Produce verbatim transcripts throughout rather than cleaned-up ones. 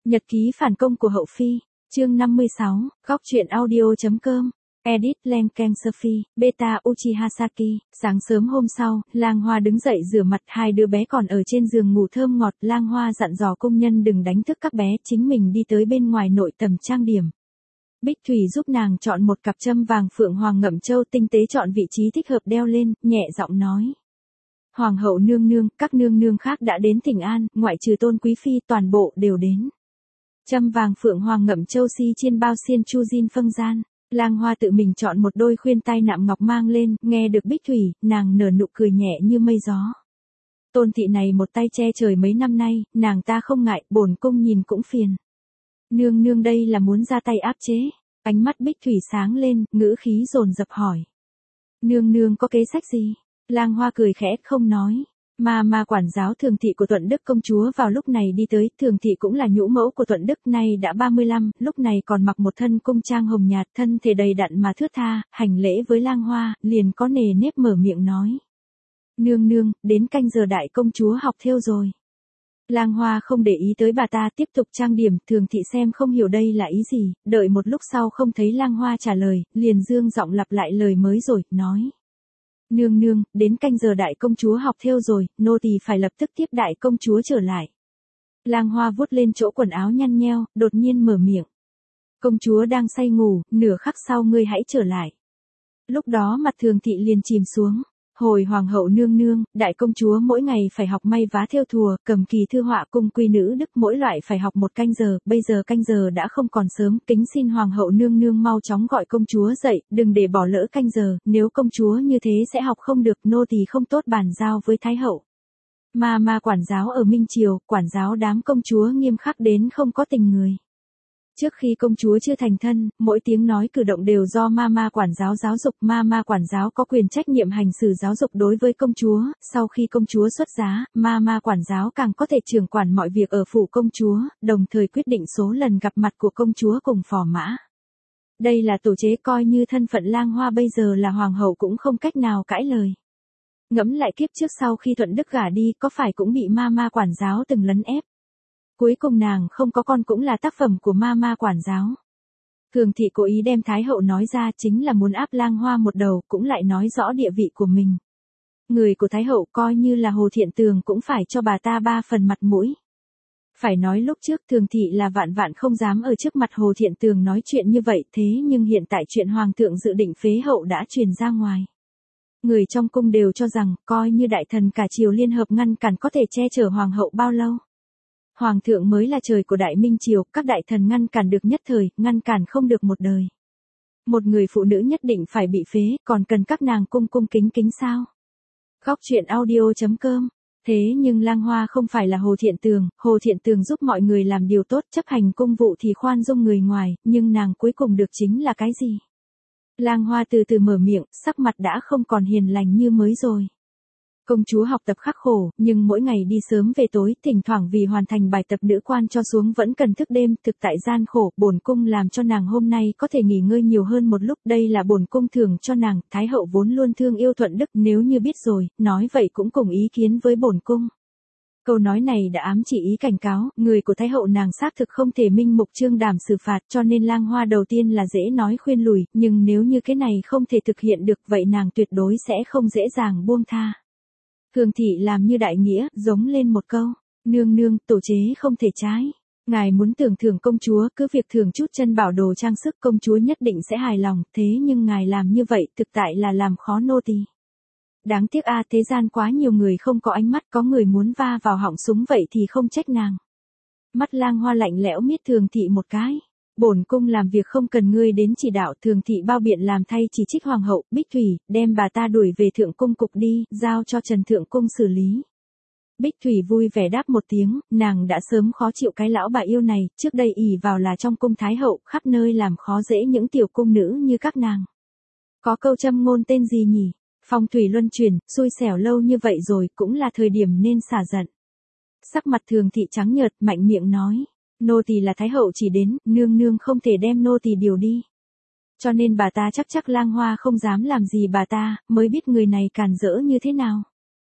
Nhật ký phản công của hậu phi, chương năm mươi sáu, góc truyện audio.com. Edit Lenken Sophie, Beta Uchiha Saki. Sáng sớm hôm sau, Lang Hoa đứng dậy rửa mặt, hai đứa bé còn ở trên giường ngủ thơm ngọt. Lang Hoa dặn dò công nhân đừng đánh thức các bé, chính mình đi tới bên ngoài nội tầm trang điểm. Bích Thủy giúp nàng chọn một cặp châm vàng phượng hoàng ngậm châu, tinh tế chọn vị trí thích hợp đeo lên, nhẹ giọng nói. Hoàng hậu nương nương, các nương nương khác đã đến thỉnh an, ngoại trừ Tôn quý phi toàn bộ đều đến. Châm vàng phượng hoàng ngậm châu si chiên bao xiên chu jin phân gian. Lang Hoa tự mình chọn một đôi khuyên tai nạm ngọc mang lên, nghe được Bích Thủy, nàng nở nụ cười nhẹ như mây gió. Tôn thị này một tay che trời mấy năm nay, nàng ta không ngại, bổn cung nhìn cũng phiền. Nương nương đây là muốn ra tay áp chế. Ánh mắt Bích Thủy sáng lên, ngữ khí dồn dập hỏi. Nương nương có kế sách gì? Lang Hoa cười khẽ không nói. Mà mà quản giáo Thường thị của Thuận Đức công chúa vào lúc này đi tới, Thường thị cũng là nhũ mẫu của Thuận Đức, nay đã ba mươi lăm, lúc này còn mặc một thân cung trang hồng nhạt, thân thể đầy đặn mà thướt tha, hành lễ với Lang Hoa, liền có nề nếp mở miệng nói. Nương nương, đến canh giờ đại công chúa học thêu rồi. Lang Hoa không để ý tới bà ta, tiếp tục trang điểm. Thường thị xem không hiểu đây là ý gì, đợi một lúc sau không thấy Lang Hoa trả lời, liền dương giọng lặp lại lời mới rồi, nói. Nương nương, đến canh giờ đại công chúa học thêu rồi, nô tỳ phải lập tức tiếp đại công chúa trở lại. Lang Hoa vuốt lên chỗ quần áo nhăn nheo, đột nhiên mở miệng. Công chúa đang say ngủ, nửa khắc sau ngươi hãy trở lại. Lúc đó mặt Thường thị liền chìm xuống. Hồi hoàng hậu nương nương, đại công chúa mỗi ngày phải học may vá thêu thùa, cầm kỳ thư họa, cung quy nữ đức mỗi loại phải học một canh giờ, bây giờ canh giờ đã không còn sớm, kính xin hoàng hậu nương nương mau chóng gọi công chúa dậy, đừng để bỏ lỡ canh giờ, nếu công chúa như thế sẽ học không được, nô tỳ không tốt bàn giao với thái hậu. Mà mà quản giáo ở Minh Triều, quản giáo đám công chúa nghiêm khắc đến không có tình người. Trước khi công chúa chưa thành thân, mỗi tiếng nói cử động đều do ma ma quản giáo giáo dục, ma ma quản giáo có quyền trách nhiệm hành xử giáo dục đối với công chúa, sau khi công chúa xuất giá, ma ma quản giáo càng có thể trưởng quản mọi việc ở phủ công chúa, đồng thời quyết định số lần gặp mặt của công chúa cùng phò mã. Đây là tổ chế, coi như thân phận Lang Hoa bây giờ là hoàng hậu cũng không cách nào cãi lời. Ngẫm lại kiếp trước sau khi Thuận Đức gả đi, có phải cũng bị ma ma quản giáo từng lấn ép. Cuối cùng nàng không có con cũng là tác phẩm của ma ma quản giáo. Thường thị cố ý đem Thái hậu nói ra chính là muốn áp Lang Hoa một đầu, cũng lại nói rõ địa vị của mình. Người của Thái hậu coi như là Hồ Thiện Tường cũng phải cho bà ta ba phần mặt mũi. Phải nói lúc trước Thường thị là vạn vạn không dám ở trước mặt Hồ Thiện Tường nói chuyện như vậy, thế nhưng hiện tại chuyện hoàng thượng dự định phế hậu đã truyền ra ngoài. Người trong cung đều cho rằng coi như đại thần cả triều liên hợp ngăn cản có thể che chở hoàng hậu bao lâu. Hoàng thượng mới là trời của Đại Minh Triều, các đại thần ngăn cản được nhất thời, ngăn cản không được một đời. Một người phụ nữ nhất định phải bị phế, còn cần các nàng cung cung kính kính sao? Góc truyện audio.com. Thế nhưng Lang Hoa không phải là Hồ Thiện Tường, Hồ Thiện Tường giúp mọi người làm điều tốt, chấp hành công vụ thì khoan dung người ngoài, nhưng nàng cuối cùng được chính là cái gì? Lang Hoa từ từ mở miệng, sắc mặt đã không còn hiền lành như mới rồi. Công chúa học tập khắc khổ, nhưng mỗi ngày đi sớm về tối, thỉnh thoảng vì hoàn thành bài tập nữ quan cho xuống vẫn cần thức đêm, thực tại gian khổ, bổn cung làm cho nàng hôm nay có thể nghỉ ngơi nhiều hơn một lúc, đây là bổn cung thưởng cho nàng, Thái hậu vốn luôn thương yêu Thuận Đức, nếu như biết rồi, nói vậy cũng cùng ý kiến với bổn cung. Câu nói này đã ám chỉ ý cảnh cáo, người của Thái hậu nàng xác thực không thể minh mục trương đảm xử phạt, cho nên Lang Hoa đầu tiên là dễ nói khuyên lùi, nhưng nếu như cái này không thể thực hiện được vậy nàng tuyệt đối sẽ không dễ dàng buông tha. Thường thị làm như đại nghĩa, giống lên một câu, nương nương, tổ chế không thể trái. Ngài muốn tưởng thưởng công chúa, cứ việc thưởng chút chân bảo đồ trang sức, công chúa nhất định sẽ hài lòng, thế nhưng ngài làm như vậy thực tại là làm khó nô tỳ. Đáng tiếc a, thế gian quá nhiều người không có ánh mắt, có người muốn va vào họng súng vậy thì không trách nàng. Mắt Lang Hoa lạnh lẽo miết Thường thị một cái. Bổn cung làm việc không cần ngươi đến chỉ đạo. Thường thị bao biện làm thay chỉ trích hoàng hậu. Bích Thủy, đem bà ta đuổi về thượng cung cục đi, giao cho Trần thượng cung xử lý. Bích Thủy vui vẻ đáp một tiếng, nàng đã sớm khó chịu cái lão bà yêu này, trước đây ỷ vào là trong cung thái hậu, khắp nơi làm khó dễ những tiểu cung nữ như các nàng. Có câu châm ngôn tên gì nhỉ? Phong thủy luân chuyển, xui xẻo lâu như vậy rồi, cũng là thời điểm nên xả giận. Sắc mặt Thường thị trắng nhợt, mạnh miệng nói. Nô tỳ là thái hậu chỉ đến, nương nương không thể đem nô tỳ điều đi. Cho nên bà ta chắc chắc Lang Hoa không dám làm gì bà ta, mới biết người này càn rỡ như thế nào.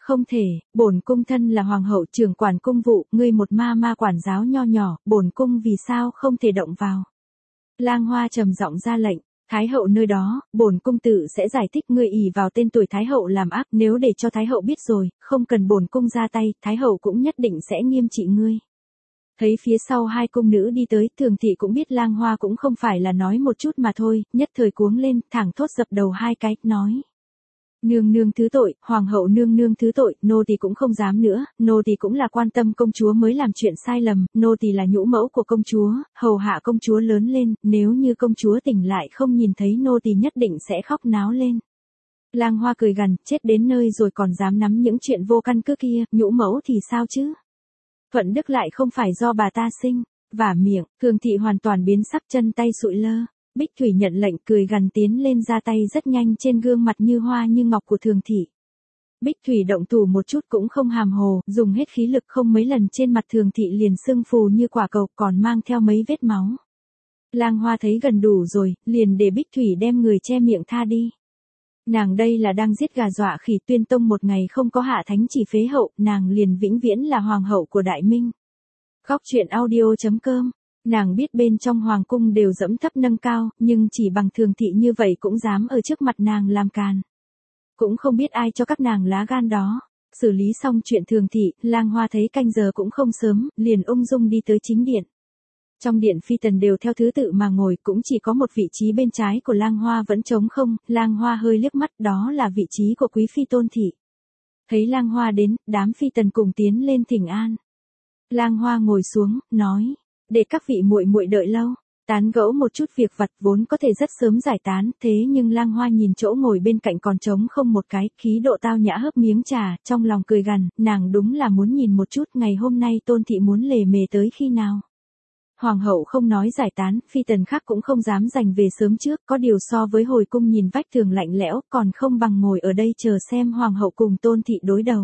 Không thể, bổn cung thân là hoàng hậu trưởng quản cung vụ, ngươi một ma ma quản giáo nho nhỏ, bổn cung vì sao không thể động vào. Lang Hoa trầm giọng ra lệnh, Thái hậu nơi đó, bổn cung tự sẽ giải thích ngươi ỷ vào tên tuổi Thái hậu làm ác, nếu để cho Thái hậu biết rồi, không cần bổn cung ra tay, Thái hậu cũng nhất định sẽ nghiêm trị ngươi. Thấy phía sau hai cung nữ đi tới, Thường thị cũng biết Lang Hoa cũng không phải là nói một chút mà thôi, nhất thời cuống lên, thẳng thốt dập đầu hai cái, nói. Nương nương thứ tội, hoàng hậu nương nương thứ tội, nô tỳ cũng không dám nữa, nô tỳ cũng là quan tâm công chúa mới làm chuyện sai lầm, nô tỳ là nhũ mẫu của công chúa, hầu hạ công chúa lớn lên, nếu như công chúa tỉnh lại không nhìn thấy nô tỳ nhất định sẽ khóc náo lên. Lang Hoa cười gằn, chết đến nơi rồi còn dám nắm những chuyện vô căn cứ kia, nhũ mẫu thì sao chứ? Thuận đức lại không phải do bà ta sinh, vả miệng, Thường thị hoàn toàn biến sắc, chân tay sụi lơ. Bích Thủy nhận lệnh cười gằn tiến lên ra tay rất nhanh trên gương mặt như hoa như ngọc của Thường thị. Bích Thủy động thủ một chút cũng không hàm hồ, dùng hết khí lực không mấy lần trên mặt Thường thị liền sưng phù như quả cầu còn mang theo mấy vết máu. Lang Hoa thấy gần đủ rồi, liền để Bích Thủy đem người che miệng tha đi. Nàng đây là đang giết gà dọa khỉ, Tuyên tông một ngày không có hạ thánh chỉ phế hậu, nàng liền vĩnh viễn là hoàng hậu của Đại Minh. Góc truyện audio chấm com. Nàng biết bên trong hoàng cung đều dẫm thấp nâng cao, nhưng chỉ bằng Thường thị như vậy cũng dám ở trước mặt nàng làm càn. Cũng không biết ai cho các nàng lá gan đó. Xử lý xong chuyện Thường thị, Lang Hoa thấy canh giờ cũng không sớm, liền ung dung đi tới chính điện. Trong điện phi tần đều theo thứ tự mà ngồi, cũng chỉ có một vị trí bên trái của Lang Hoa vẫn trống không, Lang Hoa hơi liếc mắt, đó là vị trí của quý phi Tôn thị. Thấy Lang Hoa đến, đám phi tần cùng tiến lên thỉnh an. Lang Hoa ngồi xuống, nói, để các vị muội muội đợi lâu, tán gẫu một chút việc vặt vốn có thể rất sớm giải tán, thế nhưng Lang Hoa nhìn chỗ ngồi bên cạnh còn trống không một cái, khí độ tao nhã hớp miếng trà, trong lòng cười gằn, nàng đúng là muốn nhìn một chút ngày hôm nay Tôn thị muốn lề mề tới khi nào. Hoàng hậu không nói giải tán, phi tần khác cũng không dám giành về sớm trước, có điều so với hồi cung nhìn vách tường lạnh lẽo, còn không bằng ngồi ở đây chờ xem hoàng hậu cùng Tôn thị đối đầu.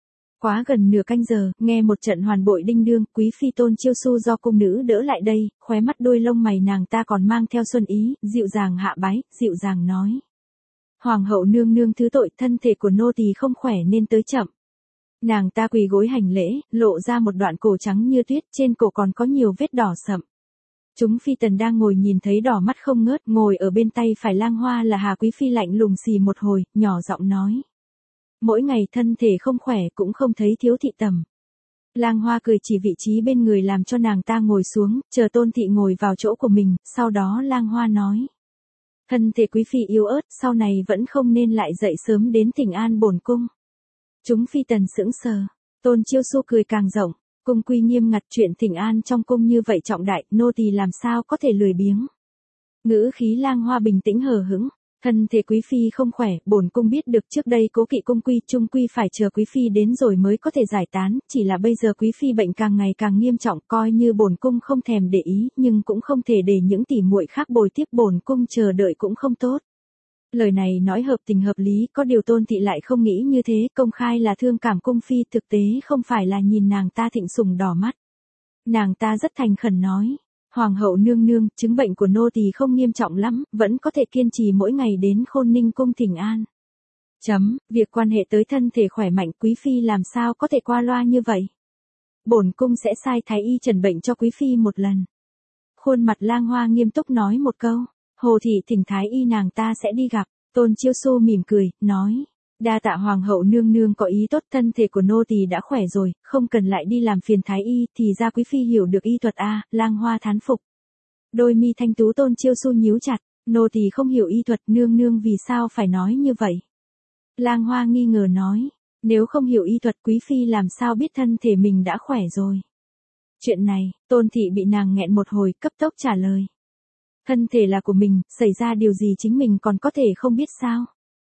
Quá gần nửa canh giờ, nghe một trận hoàn bội đinh đương, quý phi Tôn Chiêu Su do cung nữ đỡ lại đây, khóe mắt đôi lông mày nàng ta còn mang theo xuân ý, dịu dàng hạ bái, dịu dàng nói. Hoàng hậu nương nương thứ tội, thân thể của nô tỳ không khỏe nên tới chậm. Nàng ta quỳ gối hành lễ, lộ ra một đoạn cổ trắng như tuyết, trên cổ còn có nhiều vết đỏ sậm. Chúng phi tần đang ngồi nhìn thấy đỏ mắt không ngớt, ngồi ở bên tay phải Lang Hoa là Hà quý phi lạnh lùng xì một hồi, nhỏ giọng nói. Mỗi ngày thân thể không khỏe cũng không thấy thiếu thị tầm. Lang Hoa cười chỉ vị trí bên người làm cho nàng ta ngồi xuống, chờ Tôn thị ngồi vào chỗ của mình, sau đó Lang Hoa nói. Thân thể quý phi yếu ớt, sau này vẫn không nên lại dậy sớm đến thỉnh an bổn cung. Chúng phi tần sững sờ, Tôn Chiêu Su cười càng rộng, cung quy nghiêm ngặt, chuyện thỉnh an trong cung như vậy trọng đại, nô tỳ làm sao có thể lười biếng. Ngữ khí Lang Hoa bình tĩnh hờ hững. Thân thể quý phi không khỏe, bổn cung biết được trước đây cố kỵ cung quy, trung quy phải chờ quý phi đến rồi mới có thể giải tán, chỉ là bây giờ quý phi bệnh càng ngày càng nghiêm trọng, coi như bổn cung không thèm để ý, nhưng cũng không thể để những tỷ muội khác bồi tiếp bổn cung chờ đợi cũng không tốt. Lời này nói hợp tình hợp lý, có điều Tôn thị lại không nghĩ như thế, công khai là thương cảm cung phi, thực tế không phải là nhìn nàng ta thịnh sủng đỏ mắt. Nàng ta rất thành khẩn nói. Hoàng hậu nương nương, chứng bệnh của nô tỳ không nghiêm trọng lắm, vẫn có thể kiên trì mỗi ngày đến Khôn Ninh cung thỉnh an. Chấm, việc quan hệ tới thân thể khỏe mạnh quý phi làm sao có thể qua loa như vậy. Bổn cung sẽ sai thái y trần bệnh cho quý phi một lần. Khuôn mặt Lang Hoa nghiêm túc nói một câu, Hồ thị thỉnh thái y nàng ta sẽ đi gặp. Tôn Chiêu Su mỉm cười, nói. Đa tạ hoàng hậu nương nương có ý tốt, thân thể của nô tỳ đã khỏe rồi, không cần lại đi làm phiền thái y, thì ra quý phi hiểu được y thuật a. À, Lang Hoa thán phục. Đôi mi thanh tú Tôn Chiêu Su nhíu chặt, nô tỳ không hiểu y thuật, nương nương vì sao phải nói như vậy? Lang Hoa nghi ngờ nói, nếu không hiểu y thuật quý phi làm sao biết thân thể mình đã khỏe rồi? Chuyện này, Tôn thị bị nàng nghẹn một hồi, cấp tốc trả lời. Thân thể là của mình, xảy ra điều gì chính mình còn có thể không biết sao?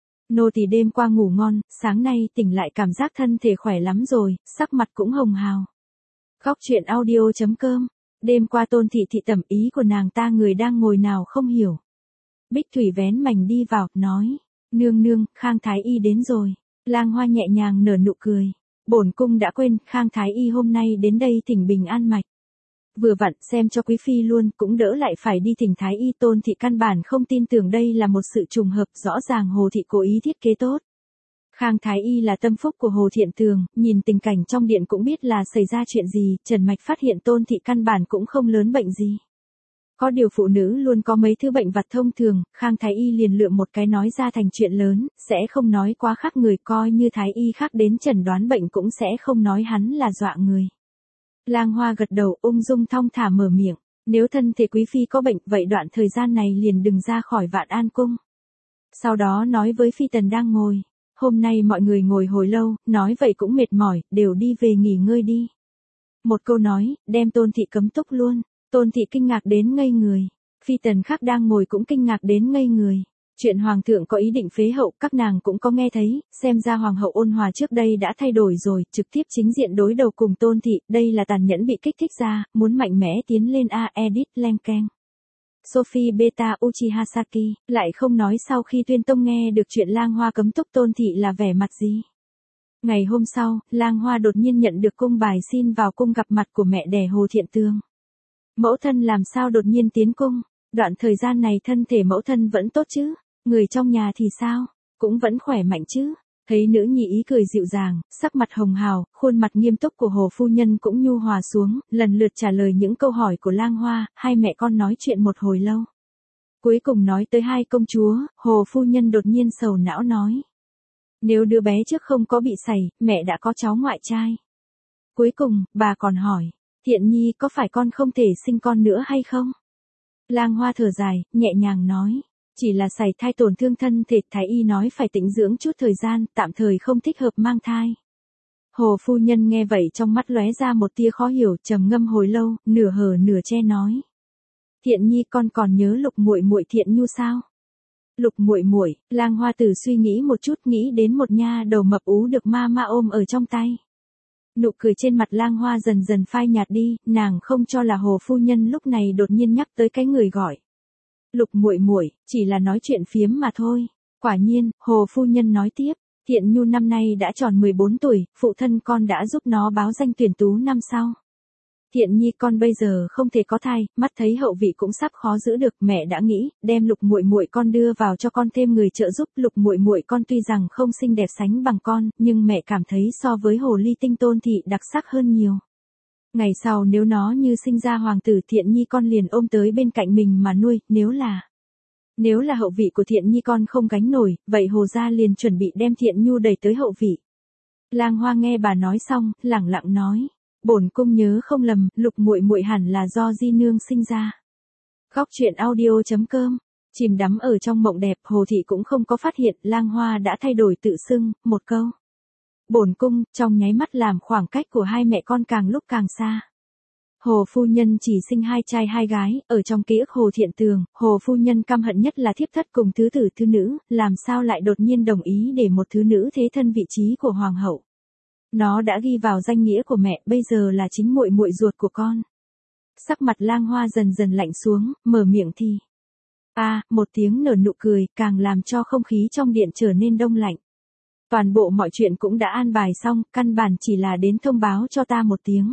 Nô tỳ đêm qua ngủ ngon, sáng nay tỉnh lại cảm giác thân thể khỏe lắm rồi, sắc mặt cũng hồng hào. Góc truyện audio chấm com. Đêm qua Tôn thị thị tẩm ý của nàng ta người đang ngồi nào không hiểu. Bích Thủy vén mảnh đi vào, nói. Nương nương, Khang Thái Y đến rồi. Lang Hoa nhẹ nhàng nở nụ cười. Bổn cung đã quên, Khang Thái Y hôm nay đến đây thỉnh bình an mạch. Vừa vặn xem cho quý phi luôn, cũng đỡ lại phải đi thỉnh thái y. Tôn thị căn bản không tin tưởng đây là một sự trùng hợp, rõ ràng Hồ thị cố ý thiết kế tốt. Khang Thái Y là tâm phúc của Hồ Thiện Tường, nhìn tình cảnh trong điện cũng biết là xảy ra chuyện gì, Trần Mạch phát hiện Tôn Thị căn bản cũng không lớn bệnh gì. Có điều phụ nữ luôn có mấy thứ bệnh vặt thông thường, Khang Thái Y liền lựa một cái nói ra thành chuyện lớn, sẽ không nói quá khác người, coi như Thái Y khác đến chẩn đoán bệnh cũng sẽ không nói hắn là dọa người. Lang Hoa gật đầu, ung dung thong thả mở miệng, nếu thân thể quý phi có bệnh, vậy đoạn thời gian này liền đừng ra khỏi Vạn An Cung. Sau đó nói với Phi Tần đang ngồi, hôm nay mọi người ngồi hồi lâu, nói vậy cũng mệt mỏi, đều đi về nghỉ ngơi đi. Một câu nói, đem Tôn Thị cấm túc luôn. Tôn Thị kinh ngạc đến ngây người. Phi Tần khác đang ngồi cũng kinh ngạc đến ngây người. Chuyện Hoàng thượng có ý định phế hậu, các nàng cũng có nghe thấy, xem ra Hoàng hậu Ôn Hòa trước đây đã thay đổi rồi, trực tiếp chính diện đối đầu cùng Tôn Thị, đây là tàn nhẫn bị kích thích ra, muốn mạnh mẽ tiến lên a edit Lenken. Sophie Beta Uchiha Saki, lại không nói sau khi tuyên tông nghe được chuyện Lang Hoa cấm túc Tôn Thị là vẻ mặt gì. Ngày hôm sau, Lang Hoa đột nhiên nhận được cung bài xin vào cung gặp mặt của mẹ đẻ Hồ Thiện Tường. Mẫu thân làm sao đột nhiên tiến cung, đoạn thời gian này thân thể mẫu thân vẫn tốt chứ, người trong nhà thì sao, cũng vẫn khỏe mạnh chứ. Thấy nữ nhi ý cười dịu dàng, sắc mặt hồng hào, khuôn mặt nghiêm túc của Hồ phu nhân cũng nhu hòa xuống, lần lượt trả lời những câu hỏi của Lang Hoa, hai mẹ con nói chuyện một hồi lâu. Cuối cùng nói tới hai công chúa, Hồ phu nhân đột nhiên sầu não nói. Nếu đứa bé trước không có bị sảy, mẹ đã có cháu ngoại trai. Cuối cùng, bà còn hỏi, Thiện Nhi có phải con không thể sinh con nữa hay không? Lang Hoa thở dài, nhẹ nhàng nói. Chỉ là sảy thai tổn thương thân thể, Thái Y nói phải tĩnh dưỡng chút thời gian, tạm thời không thích hợp mang thai. Hồ phu nhân nghe vậy trong mắt lóe ra một tia khó hiểu, trầm ngâm hồi lâu, nửa hờ nửa che nói. Thiện Nhi con còn nhớ Lục muội muội Thiện Nhu sao? Lục muội muội, Lang Hoa Tử suy nghĩ một chút, nghĩ đến một nha đầu mập ú được ma ma ôm ở trong tay. Nụ cười trên mặt Lang Hoa dần dần phai nhạt đi, nàng không cho là Hồ phu nhân lúc này đột nhiên nhắc tới cái người gọi. Lục muội muội, chỉ là nói chuyện phiếm mà thôi. Quả nhiên, Hồ phu nhân nói tiếp, Thiện Nhu năm nay đã tròn mười bốn tuổi, phụ thân con đã giúp nó báo danh tuyển tú năm sau. Thiện Nhi con bây giờ không thể có thai, mắt thấy hậu vị cũng sắp khó giữ được, mẹ đã nghĩ đem Lục muội muội con đưa vào cho con thêm người trợ giúp. Lục muội muội con tuy rằng không xinh đẹp sánh bằng con, nhưng mẹ cảm thấy so với hồ ly tinh Tôn Thị đặc sắc hơn nhiều. Ngày sau nếu nó như sinh ra hoàng tử, Thiện Nhi con liền ôm tới bên cạnh mình mà nuôi, nếu là Nếu là hậu vị của Thiện Nhi con không gánh nổi, vậy Hồ gia liền chuẩn bị đem Thiện Nhu đẩy tới hậu vị. Lang Hoa nghe bà nói xong, lẳng lặng nói, bổn cung nhớ không lầm, Lục muội muội hẳn là do di nương sinh ra. Góc truyện audio chấm com, chìm đắm ở trong mộng đẹp, Hồ thị cũng không có phát hiện Lang Hoa đã thay đổi tự xưng, một câu. Bổn cung, trong nháy mắt làm khoảng cách của hai mẹ con càng lúc càng xa. Hồ phu nhân chỉ sinh hai trai hai gái, ở trong ký ức Hồ Thiện Tường, Hồ phu nhân căm hận nhất là thiếp thất cùng thứ tử thứ nữ, làm sao lại đột nhiên đồng ý để một thứ nữ thế thân vị trí của hoàng hậu. Nó đã ghi vào danh nghĩa của mẹ, bây giờ là chính muội muội ruột của con. Sắc mặt Lang Hoa dần dần lạnh xuống, mở miệng thì. A, à, một tiếng nở nụ cười, càng làm cho không khí trong điện trở nên đông lạnh. Toàn bộ mọi chuyện cũng đã an bài xong, căn bản chỉ là đến thông báo cho ta một tiếng.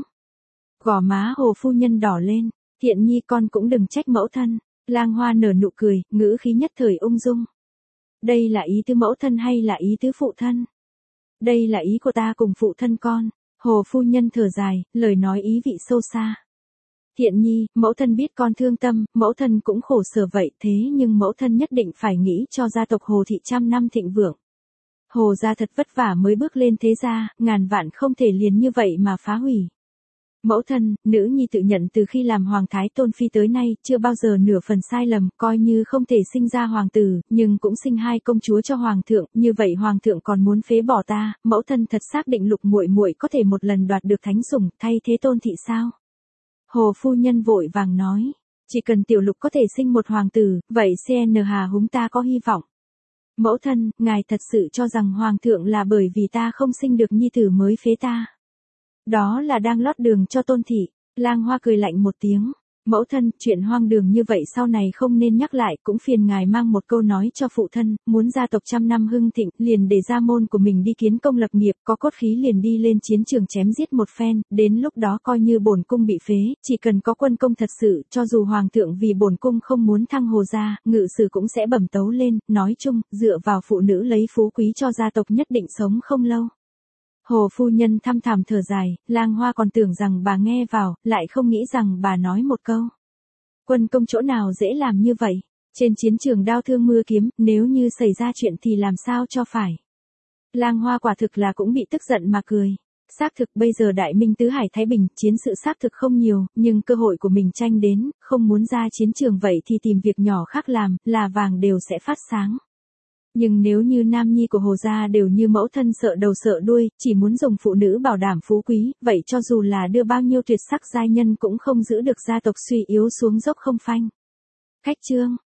Gò má Hồ phu nhân đỏ lên, Thiện Nhi con cũng đừng trách mẫu thân. Lang Hoa nở nụ cười, ngữ khí nhất thời ung dung. Đây là ý tứ mẫu thân hay là ý tứ phụ thân? Đây là ý của ta cùng phụ thân con. Hồ phu nhân thở dài, lời nói ý vị sâu xa. Thiện Nhi, mẫu thân biết con thương tâm, mẫu thân cũng khổ sở vậy, thế nhưng mẫu thân nhất định phải nghĩ cho gia tộc Hồ thị trăm năm thịnh vượng. Hồ gia thật vất vả mới bước lên thế gia, ngàn vạn không thể liền như vậy mà phá hủy. Mẫu thân, nữ nhi tự nhận từ khi làm hoàng thái tôn phi tới nay, chưa bao giờ nửa phần sai lầm, coi như không thể sinh ra hoàng tử, nhưng cũng sinh hai công chúa cho hoàng thượng, như vậy hoàng thượng còn muốn phế bỏ ta, mẫu thân thật xác định Lục muội muội có thể một lần đoạt được thánh sủng, thay thế Tôn thị sao? Hồ phu nhân vội vàng nói, chỉ cần tiểu Lục có thể sinh một hoàng tử, vậy xê en hà húng ta có hy vọng. Mẫu thân, ngài thật sự cho rằng hoàng thượng là bởi vì ta không sinh được nhi tử mới phế ta. Đó là đang lót đường cho Tôn thị. Lang Hoa cười lạnh một tiếng. Mẫu thân, chuyện hoang đường như vậy sau này không nên nhắc lại, cũng phiền ngài mang một câu nói cho phụ thân, muốn gia tộc trăm năm hưng thịnh, liền để gia môn của mình đi kiến công lập nghiệp, có cốt khí liền đi lên chiến trường chém giết một phen, đến lúc đó coi như bổn cung bị phế, chỉ cần có quân công thật sự, cho dù hoàng thượng vì bổn cung không muốn thăng Hồ gia, ngự sử cũng sẽ bẩm tấu lên, nói chung, dựa vào phụ nữ lấy phú quý cho gia tộc nhất định sống không lâu. Hồ phu nhân thăm thẳm thở dài, Lang Hoa còn tưởng rằng bà nghe vào, lại không nghĩ rằng bà nói một câu. Quân công chỗ nào dễ làm như vậy? Trên chiến trường đao thương mưa kiếm, nếu như xảy ra chuyện thì làm sao cho phải? Lang Hoa quả thực là cũng bị tức giận mà cười. Xác thực bây giờ Đại Minh tứ hải Thái Bình, chiến sự xác thực không nhiều, nhưng cơ hội của mình tranh đến, không muốn ra chiến trường vậy thì tìm việc nhỏ khác làm, là vàng đều sẽ phát sáng. Nhưng nếu như nam nhi của Hồ gia đều như mẫu thân sợ đầu sợ đuôi, chỉ muốn dùng phụ nữ bảo đảm phú quý, vậy cho dù là đưa bao nhiêu tuyệt sắc giai nhân cũng không giữ được gia tộc suy yếu xuống dốc không phanh. Khách chương